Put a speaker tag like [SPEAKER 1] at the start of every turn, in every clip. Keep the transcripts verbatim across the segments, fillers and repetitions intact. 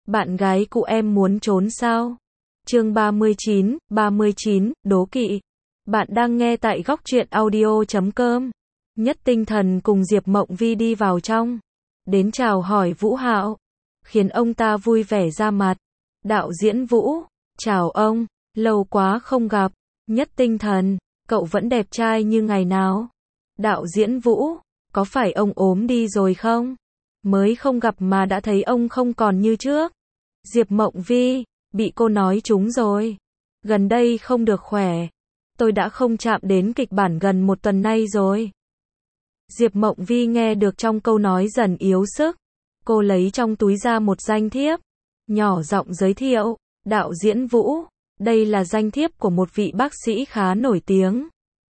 [SPEAKER 1] Bạn gái cụ em muốn trốn sao? Chương ba mươi chín, ba mươi chín, đố kỵ. Bạn đang nghe tại góc truyện audio chấm com. Nhất Tinh Thần cùng Diệp Mộng Vi đi vào trong, đến chào hỏi Vũ Hạo, khiến ông ta vui vẻ ra mặt. Đạo diễn Vũ, chào ông, lâu quá không gặp. Nhất Tinh Thần, cậu vẫn đẹp trai như ngày nào. Đạo diễn Vũ, có phải ông ốm đi rồi không? Mới không gặp mà đã thấy ông không còn như trước. Diệp Mộng Vi, bị cô nói trúng rồi. Gần đây không được khỏe. Tôi đã không chạm đến kịch bản gần một tuần nay rồi. Diệp Mộng Vi nghe được trong câu nói dần yếu sức. Cô lấy trong túi ra một danh thiếp, nhỏ giọng giới thiệu, đạo diễn Vũ, đây là danh thiếp của một vị bác sĩ khá nổi tiếng.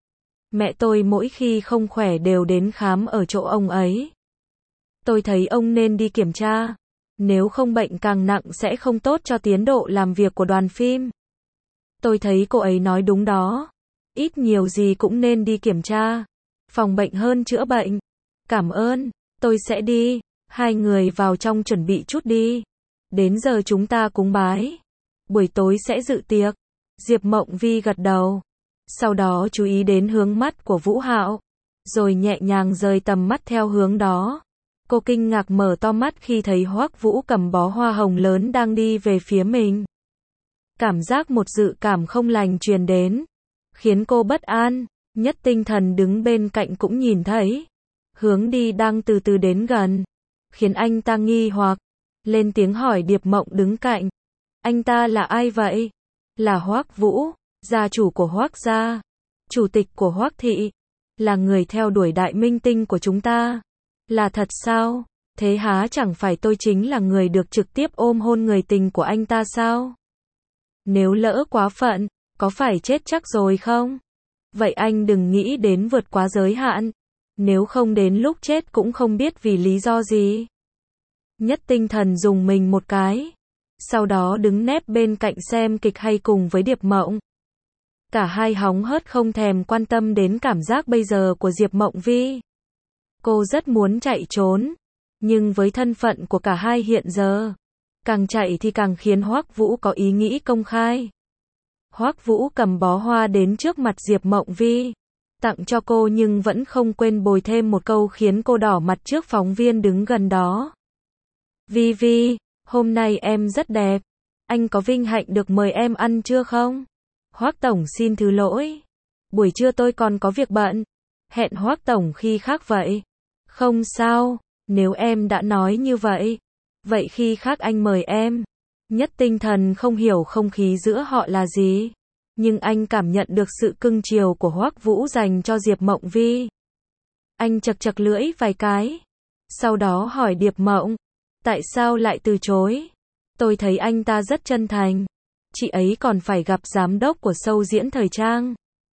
[SPEAKER 1] Mẹ tôi mỗi khi không khỏe đều đến khám ở chỗ ông ấy. Tôi thấy ông nên đi kiểm tra. Nếu không bệnh càng nặng sẽ không tốt cho tiến độ làm việc của đoàn phim. Tôi thấy cô ấy nói đúng đó. Ít nhiều gì cũng nên đi kiểm tra. Phòng bệnh hơn chữa bệnh. Cảm ơn, tôi sẽ đi. Hai người vào trong chuẩn bị chút đi. Đến giờ chúng ta cúng bái. Buổi tối sẽ dự tiệc. Diệp Mộng Vi gật đầu. Sau đó chú ý đến hướng mắt của Vũ Hạo. Rồi nhẹ nhàng rời tầm mắt theo hướng đó. Cô kinh ngạc mở to mắt khi thấy Hoắc Vũ cầm bó hoa hồng lớn đang đi về phía mình. Cảm giác một dự cảm không lành truyền đến, khiến cô bất an. Nhất Tinh Thần đứng bên cạnh cũng nhìn thấy. Hướng đi đang từ từ đến gần, khiến anh ta nghi hoặc. Lên tiếng hỏi Điệp Mộng đứng cạnh. Anh ta là ai vậy? Là Hoắc Vũ, gia chủ của Hoắc gia, chủ tịch của Hoắc thị, là người theo đuổi đại minh tinh của chúng ta. Là thật sao? Thế há chẳng phải tôi chính là người được trực tiếp ôm hôn người tình của anh ta sao? Nếu lỡ quá phận, có phải chết chắc rồi không? Vậy anh đừng nghĩ đến vượt quá giới hạn. Nếu không đến lúc chết cũng không biết vì lý do gì. Nhất Tinh Thần dùng mình một cái. Sau đó đứng nép bên cạnh xem kịch hay cùng với Điệp Mộng. Cả hai hóng hớt không thèm quan tâm đến cảm giác bây giờ của Diệp Mộng Vi. Cô rất muốn chạy trốn, nhưng với thân phận của cả hai hiện giờ, càng chạy thì càng khiến Hoắc Vũ có ý nghĩ công khai. Hoắc Vũ cầm bó hoa đến trước mặt Diệp Mộng Vi, tặng cho cô nhưng vẫn không quên bồi thêm một câu khiến cô đỏ mặt trước phóng viên đứng gần đó. Vi Vi, hôm nay em rất đẹp. Anh có vinh hạnh được mời em ăn trưa không? Hoắc Tổng xin thứ lỗi. Buổi trưa tôi còn có việc bận. Hẹn Hoắc Tổng khi khác vậy. Không sao, nếu em đã nói như vậy. Vậy khi khác anh mời em. Nhất Tinh Thần không hiểu không khí giữa họ là gì. Nhưng anh cảm nhận được sự cưng chiều của Hoắc Vũ dành cho Diệp Mộng Vi. Anh chật chật lưỡi vài cái. Sau đó hỏi Điệp Mộng. Tại sao lại từ chối? Tôi thấy anh ta rất chân thành. Chị ấy còn phải gặp giám đốc của show diễn thời trang.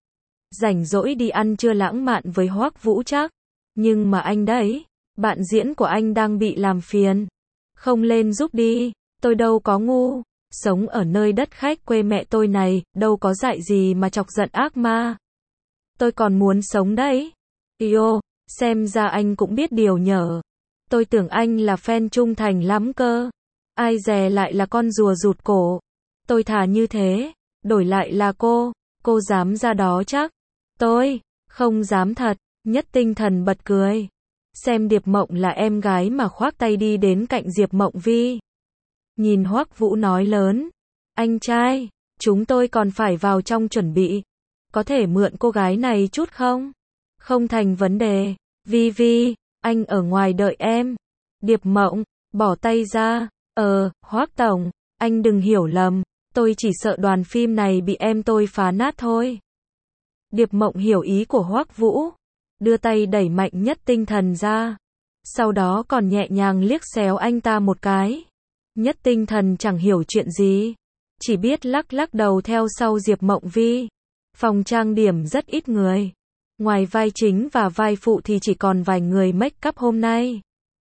[SPEAKER 1] Rảnh rỗi đi ăn trưa lãng mạn với Hoắc Vũ chắc. Nhưng mà anh đấy, bạn diễn của anh đang bị làm phiền. Không lên giúp đi, tôi đâu có ngu. Sống ở nơi đất khách quê mẹ tôi này, đâu có dạy gì mà chọc giận ác ma. Tôi còn muốn sống đấy. Yo, xem ra anh cũng biết điều nhở. Tôi tưởng anh là fan trung thành lắm cơ. Ai dè lại là con rùa rụt cổ. Tôi thà như thế, đổi lại là cô, cô dám ra đó chắc. Tôi, không dám thật. Nhất Tinh Thần bật cười. Xem Điệp Mộng là em gái mà khoác tay đi đến cạnh Diệp Mộng Vi. Nhìn Hoắc Vũ nói lớn. Anh trai, chúng tôi còn phải vào trong chuẩn bị. Có thể mượn cô gái này chút không? Không thành vấn đề. Vi Vi, anh ở ngoài đợi em. Điệp Mộng, bỏ tay ra. Ờ, Hoắc Tổng, anh đừng hiểu lầm. Tôi chỉ sợ đoàn phim này bị em tôi phá nát thôi. Điệp Mộng hiểu ý của Hoắc Vũ. Đưa tay đẩy mạnh Nhất Tinh Thần ra. Sau đó còn nhẹ nhàng liếc xéo anh ta một cái. Nhất Tinh Thần chẳng hiểu chuyện gì. Chỉ biết lắc lắc đầu theo sau Diệp Mộng Vi. Phòng trang điểm rất ít người. Ngoài vai chính và vai phụ thì chỉ còn vài người make up hôm nay.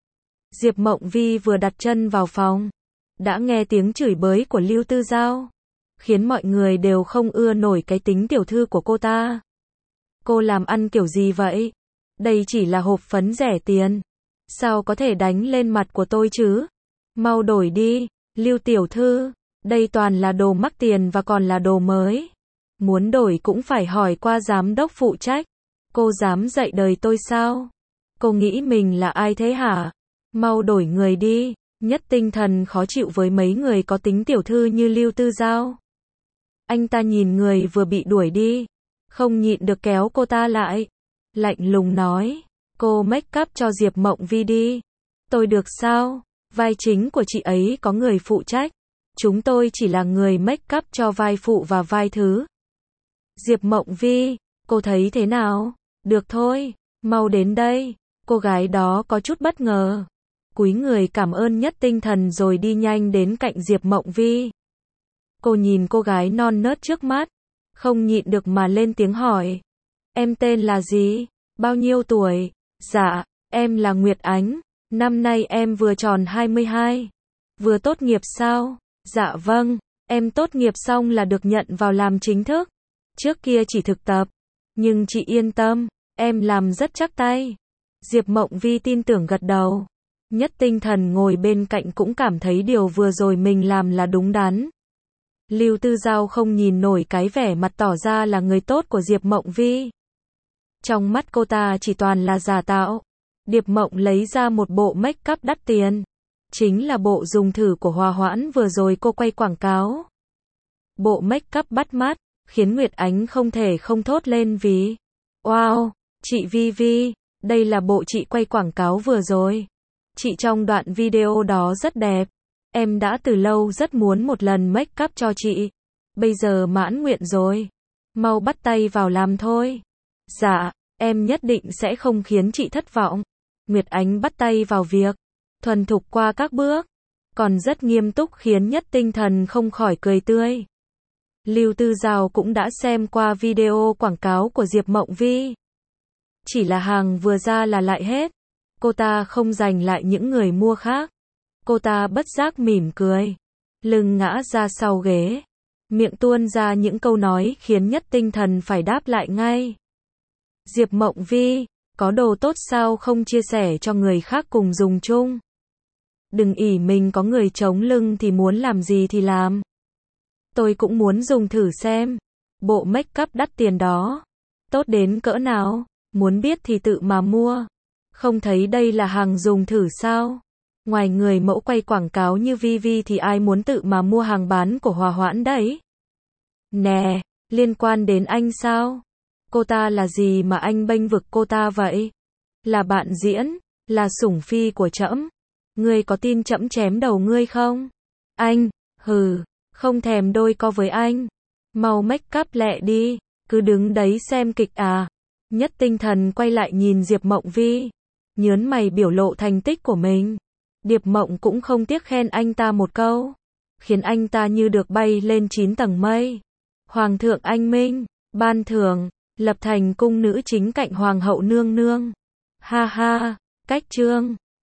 [SPEAKER 1] Diệp Mộng Vi vừa đặt chân vào phòng. Đã nghe tiếng chửi bới của Lưu Tư Giao. Khiến mọi người đều không ưa nổi cái tính tiểu thư của cô ta. Cô làm ăn kiểu gì vậy? Đây chỉ là hộp phấn rẻ tiền. Sao có thể đánh lên mặt của tôi chứ? Mau đổi đi. Lưu tiểu thư, đây toàn là đồ mắc tiền và còn là đồ mới. Muốn đổi cũng phải hỏi qua giám đốc phụ trách. Cô dám dạy đời tôi sao? Cô nghĩ mình là ai thế hả? Mau đổi người đi. Nhất Tinh Thần khó chịu với mấy người có tính tiểu thư như Lưu Tư Giao. Anh ta nhìn người vừa bị đuổi đi, không nhịn được kéo cô ta lại. Lạnh lùng nói, cô make up cho Diệp Mộng Vi đi. Tôi được sao? Vai chính của chị ấy có người phụ trách. Chúng tôi chỉ là người make up cho vai phụ và vai thứ. Diệp Mộng Vi, cô thấy thế nào? Được thôi, mau đến đây. Cô gái đó có chút bất ngờ, cúi người cảm ơn Nhất Tinh Thần rồi đi nhanh đến cạnh Diệp Mộng Vi. Cô nhìn cô gái non nớt trước mắt, không nhịn được mà lên tiếng hỏi. Em tên là gì? Bao nhiêu tuổi? Dạ, em là Nguyệt Ánh. Năm nay em vừa tròn hai mươi hai. Vừa tốt nghiệp sao? Dạ vâng, em tốt nghiệp xong là được nhận vào làm chính thức. Trước kia chỉ thực tập. Nhưng chị yên tâm, em làm rất chắc tay. Diệp Mộng Vi tin tưởng gật đầu. Nhất Tinh Thần ngồi bên cạnh cũng cảm thấy điều vừa rồi mình làm là đúng đắn. Lưu Tư Giao không nhìn nổi cái vẻ mặt tỏ ra là người tốt của Diệp Mộng Vi. Trong mắt cô ta chỉ toàn là giả tạo. Diệp Mộng lấy ra một bộ make up đắt tiền. Chính là bộ dùng thử của Hòa Hoãn vừa rồi cô quay quảng cáo. Bộ make up bắt mắt, khiến Nguyệt Ánh không thể không thốt lên vì wow, chị Vi Vi, đây là bộ chị quay quảng cáo vừa rồi. Chị trong đoạn video đó rất đẹp. Em đã từ lâu rất muốn một lần make up cho chị. Bây giờ mãn nguyện rồi. Mau bắt tay vào làm thôi. Dạ, em nhất định sẽ không khiến chị thất vọng. Nguyệt Ánh bắt tay vào việc, thuần thục qua các bước, còn rất nghiêm túc khiến Nhất Tinh Thần không khỏi cười tươi. Lưu Tư Giao cũng đã xem qua video quảng cáo của Diệp Mộng Vi. Chỉ là hàng vừa ra là lại hết. Cô ta không giành lại những người mua khác. Cô ta bất giác mỉm cười, lưng ngã ra sau ghế, miệng tuôn ra những câu nói khiến Nhất Tinh Thần phải đáp lại ngay. Diệp Mộng Vi, có đồ tốt sao không chia sẻ cho người khác cùng dùng chung? Đừng ỷ mình có người chống lưng thì muốn làm gì thì làm. Tôi cũng muốn dùng thử xem. Bộ make up đắt tiền đó, tốt đến cỡ nào? Muốn biết thì tự mà mua. Không thấy đây là hàng dùng thử sao? Ngoài người mẫu quay quảng cáo như Vi Vi thì ai muốn tự mà mua hàng bán của Hòa Hoãn đấy? Nè, liên quan đến anh sao? Cô ta là gì mà anh bênh vực cô ta vậy? Là bạn diễn, là sủng phi của trẫm. Ngươi có tin trẫm chém đầu ngươi không? Anh, hừ, không thèm đôi co với anh. Mau make up lẹ đi, cứ đứng đấy xem kịch à? Nhất Tinh Thần quay lại nhìn Diệp Mộng Vi, nhớn mày biểu lộ thành tích của mình. Diệp Mộng cũng không tiếc khen anh ta một câu, khiến anh ta như được bay lên chín tầng mây. Hoàng thượng anh minh, ban thưởng, lập thành cung nữ chính cạnh hoàng hậu nương nương. Ha ha, cách trương.